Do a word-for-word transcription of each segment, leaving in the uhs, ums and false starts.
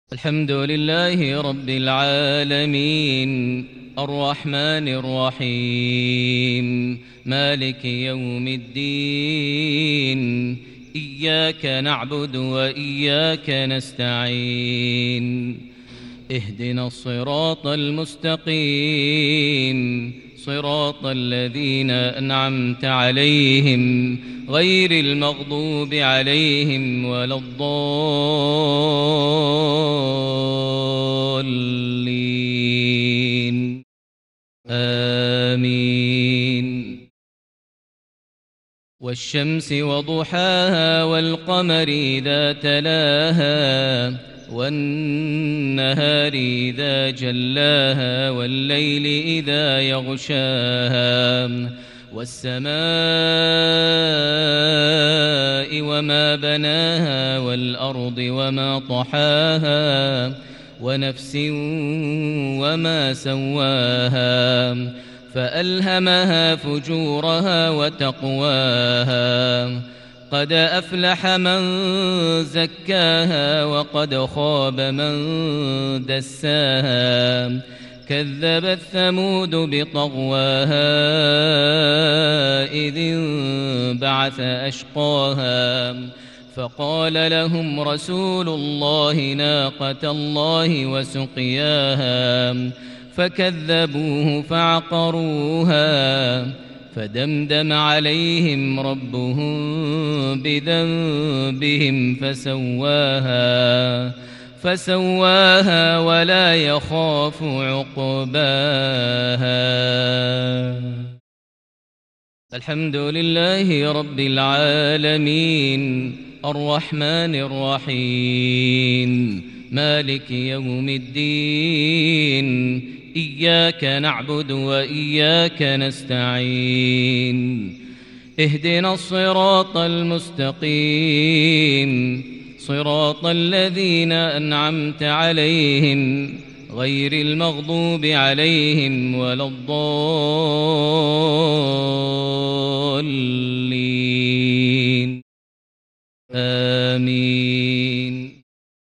الحمد لله رب العالمين الرحمن الرحيم مالك يوم الدين إياك نعبد وإياك نستعين اهدنا الصراط المستقيم صراط الذين أنعمت عليهم غير المغضوب عليهم ولا الضالين آمين. والشمس وضحاها والقمر إذا تلاها والنهار إذا جلاها والليل إذا يغشاها والسماء وما بناها والأرض وما طحاها ونفس وما سواها فألهمها فجورها وتقواها قد أفلح من زكاها وقد خاب من دساها كذبت ثمود بطغواها إذ انبعث أشقاها فقال لهم رسول الله ناقة الله وسقياها فكذبوه فعقروها فدمدم عليهم ربهم بذنبهم فسواها فسواها ولا يخاف عقباها. الحمد لله رب العالمين الرحمن الرحيم مالك يوم الدين إياك نعبد وإياك نستعين اهدنا الصراط المستقيم صراط الذين أنعمت عليهم غير المغضوب عليهم ولا الضالين آمين.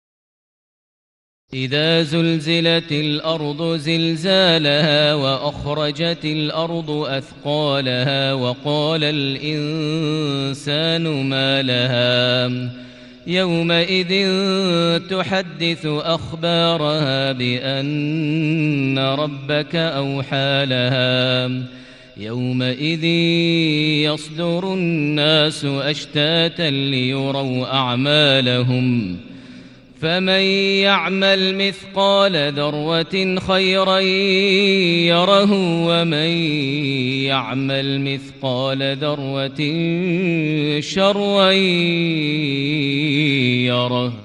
إذا زلزلت الأرض زلزالها وأخرجت الأرض أثقالها وقال الإنسان ما لها يومئذ تحدث أخبارها بأن ربك أوحى لها يومئذ يصدر الناس أشتاتا ليروا أعمالهم فمن يعمل مثقال ذرة خيرا يره ومن يعمل مثقال ذرة شرا يره.